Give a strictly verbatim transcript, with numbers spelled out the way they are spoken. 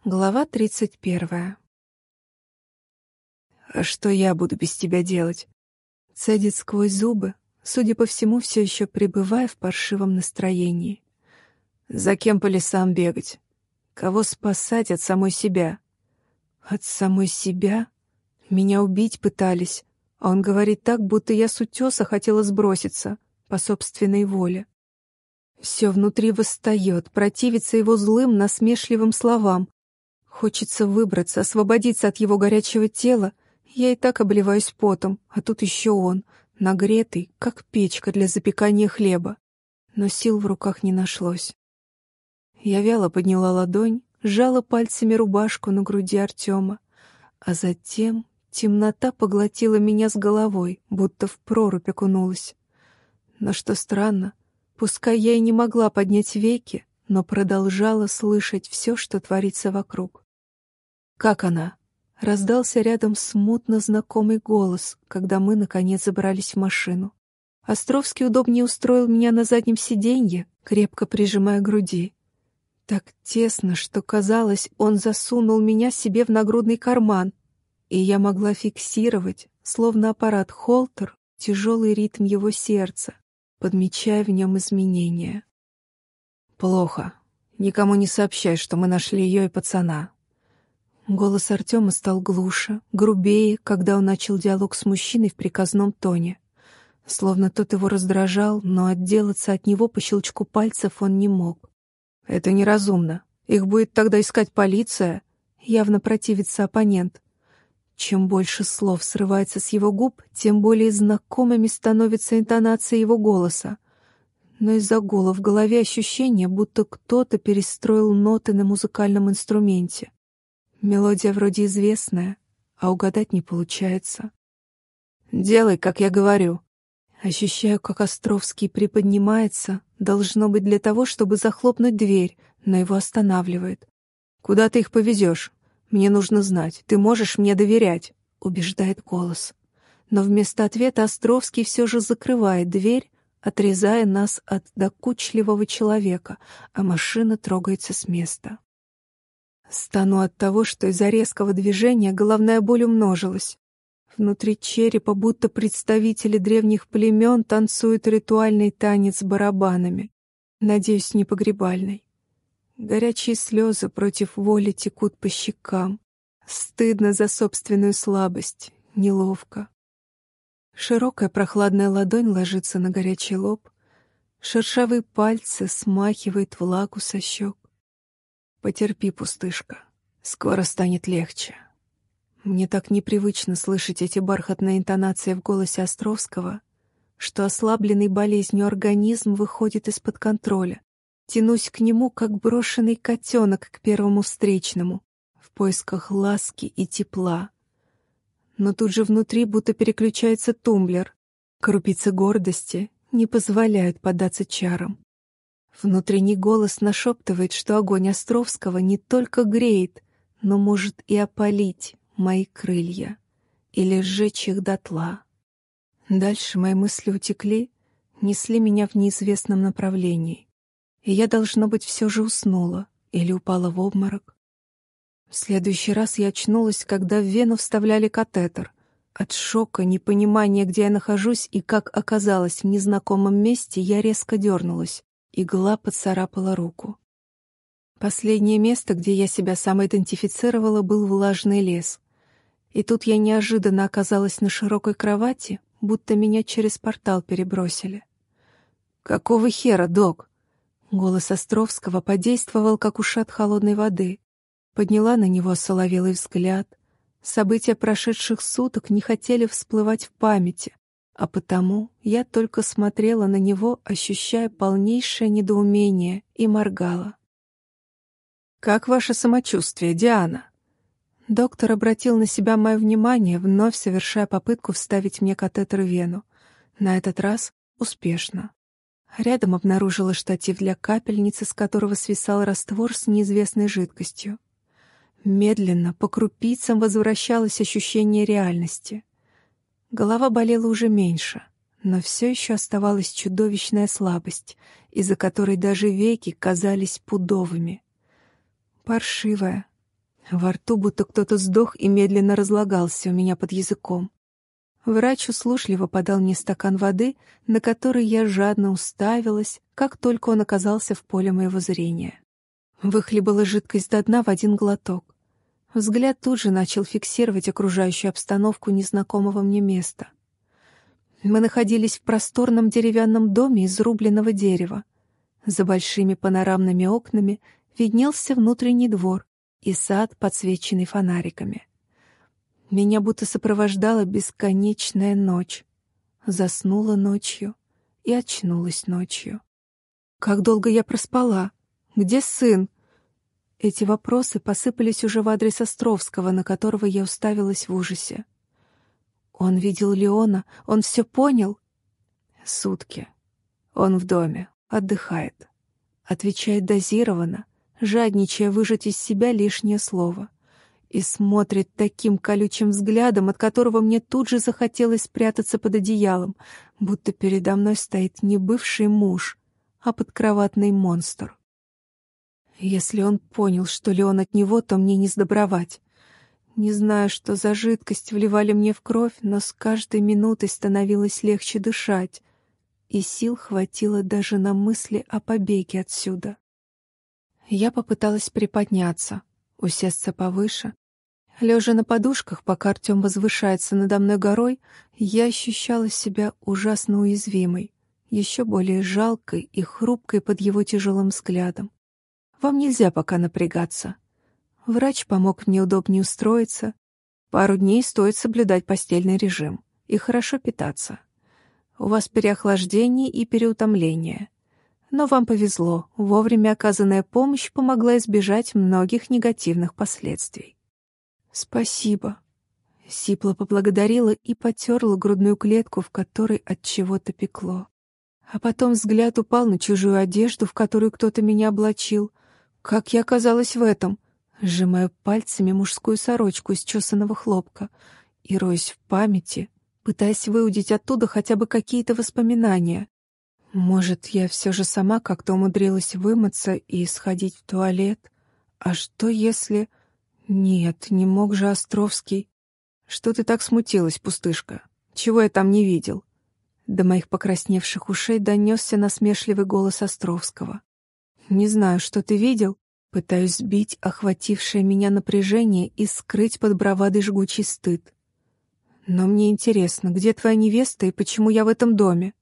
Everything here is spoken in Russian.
Глава тридцать первая. «А что я буду без тебя делать?» Цедит сквозь зубы, судя по всему, все еще пребывая в паршивом настроении. «За кем по лесам бегать? Кого спасать от самой себя?» «От самой себя? Меня убить пытались, а он говорит так, будто я с утеса хотела сброситься по собственной воле. Все внутри восстает, противится его злым, насмешливым словам. Хочется выбраться, освободиться от его горячего тела. Я и так обливаюсь потом, а тут еще он, нагретый, как печка для запекания хлеба. Но сил в руках не нашлось. Я вяло подняла ладонь, сжала пальцами рубашку на груди Артема, а затем темнота поглотила меня с головой, будто в прорубь окунулась. Но что странно, пускай я и не могла поднять веки, но продолжала слышать все, что творится вокруг. «Как она?» — раздался рядом смутно знакомый голос, когда мы, наконец, забрались в машину. Островский удобнее устроил меня на заднем сиденье, крепко прижимая к груди. Так тесно, что, казалось, он засунул меня себе в нагрудный карман, и я могла фиксировать, словно аппарат Холтер, тяжелый ритм его сердца, подмечая в нем изменения. «Плохо. Никому не сообщай, что мы нашли ее и пацана». Голос Артема стал глуше, грубее, когда он начал диалог с мужчиной в приказном тоне. Словно тот его раздражал, но отделаться от него по щелчку пальцев он не мог. «Это неразумно. Их будет тогда искать полиция», — явно противится оппонент. Чем больше слов срывается с его губ, тем более знакомыми становится интонация его голоса. Но из-за гула в голове ощущение, будто кто-то перестроил ноты на музыкальном инструменте. Мелодия вроде известная, а угадать не получается. «Делай, как я говорю». Ощущаю, как Островский приподнимается, должно быть для того, чтобы захлопнуть дверь, но его останавливает. «Куда ты их повезешь? Мне нужно знать. Ты можешь мне доверять», — убеждает голос. Но вместо ответа Островский все же закрывает дверь, отрезая нас от докучливого человека, а машина трогается с места. Стану от того, что из-за резкого движения головная боль умножилась. Внутри черепа будто представители древних племен танцуют ритуальный танец с барабанами. Надеюсь, не погребальный. Горячие слезы против воли текут по щекам. Стыдно за собственную слабость, неловко. Широкая прохладная ладонь ложится на горячий лоб. Шершавые пальцы смахивают влагу со щек. «Потерпи, пустышка. Скоро станет легче». Мне так непривычно слышать эти бархатные интонации в голосе Островского, что ослабленный болезнью организм выходит из-под контроля. Тянусь к нему, как брошенный котенок к первому встречному, в поисках ласки и тепла. Но тут же внутри будто переключается тумблер. Крупицы гордости не позволяют поддаться чарам. Внутренний голос нашептывает, что огонь Островского не только греет, но может и опалить мои крылья или сжечь их дотла. Дальше мои мысли утекли, несли меня в неизвестном направлении, и я, должно быть, все же уснула или упала в обморок. В следующий раз я очнулась, когда в вену вставляли катетер. От шока, непонимания, где я нахожусь и как оказалась в незнакомом месте, я резко дернулась. Игла поцарапала руку. Последнее место, где я себя самоидентифицировала, был влажный лес. И тут я неожиданно оказалась на широкой кровати, будто меня через портал перебросили. «Какого хера, док?» Голос Островского подействовал, как ушат холодной воды. Подняла на него осоловелый взгляд. События прошедших суток не хотели всплывать в памяти, а потому я только смотрела на него, ощущая полнейшее недоумение, и моргала. «Как ваше самочувствие, Диана?» Доктор обратил на себя мое внимание, вновь совершая попытку вставить мне катетер в вену. На этот раз успешно. Рядом обнаружила штатив для капельницы, с которого свисал раствор с неизвестной жидкостью. Медленно, по крупицам возвращалось ощущение реальности. Голова болела уже меньше, но все еще оставалась чудовищная слабость, из-за которой даже веки казались пудовыми. Паршивая, Во рту будто кто-то сдох и медленно разлагался у меня под языком. Врач услужливо подал мне стакан воды, на который я жадно уставилась, как только он оказался в поле моего зрения. Выхлебала жидкость до дна в один глоток. Взгляд тут же начал фиксировать окружающую обстановку незнакомого мне места. Мы находились в просторном деревянном доме из рубленного дерева. За большими панорамными окнами виднелся внутренний двор и сад, подсвеченный фонариками. Меня будто сопровождала бесконечная ночь. Заснула ночью и очнулась ночью. Как долго я проспала? Где сын? Эти вопросы посыпались уже в адрес Островского, на которого я уставилась в ужасе. Он видел Леона? Он все понял? Сутки. Он в доме, отдыхает. Отвечает дозированно, жадничая выжать из себя лишнее слово. И смотрит таким колючим взглядом, от которого мне тут же захотелось спрятаться под одеялом, будто передо мной стоит не бывший муж, а подкроватный монстр. Если он понял, что Леон от него, то мне не сдобровать. Не знаю, что за жидкость вливали мне в кровь, но с каждой минутой становилось легче дышать, и сил хватило даже на мысли о побеге отсюда. Я попыталась приподняться, усесться повыше. Лежа на подушках, пока Артем возвышается надо мной горой, я ощущала себя ужасно уязвимой, еще более жалкой и хрупкой под его тяжелым взглядом. Вам нельзя пока напрягаться. Врач помог мне удобнее устроиться. Пару дней стоит соблюдать постельный режим и хорошо питаться. У вас переохлаждение и переутомление. Но вам повезло, вовремя оказанная помощь помогла избежать многих негативных последствий. «Спасибо», — сипло поблагодарила и потерла грудную клетку, в которой от чего-то пекло. А потом взгляд упал на чужую одежду, в которую кто-то меня облачил. Как я оказалась в этом? Сжимаю пальцами мужскую сорочку из чесаного хлопка и роюсь в памяти, пытаясь выудить оттуда хотя бы какие-то воспоминания. Может, я все же сама как-то умудрилась вымыться и сходить в туалет? А что если... Нет, не мог же Островский. Что ты так смутилась, пустышка? Чего я там не видел? До моих покрасневших ушей донесся насмешливый голос Островского. Не знаю, что ты видел. Пытаюсь сбить охватившее меня напряжение и скрыть под бравадой жгучий стыд. Но мне интересно, где твоя невеста и почему я в этом доме?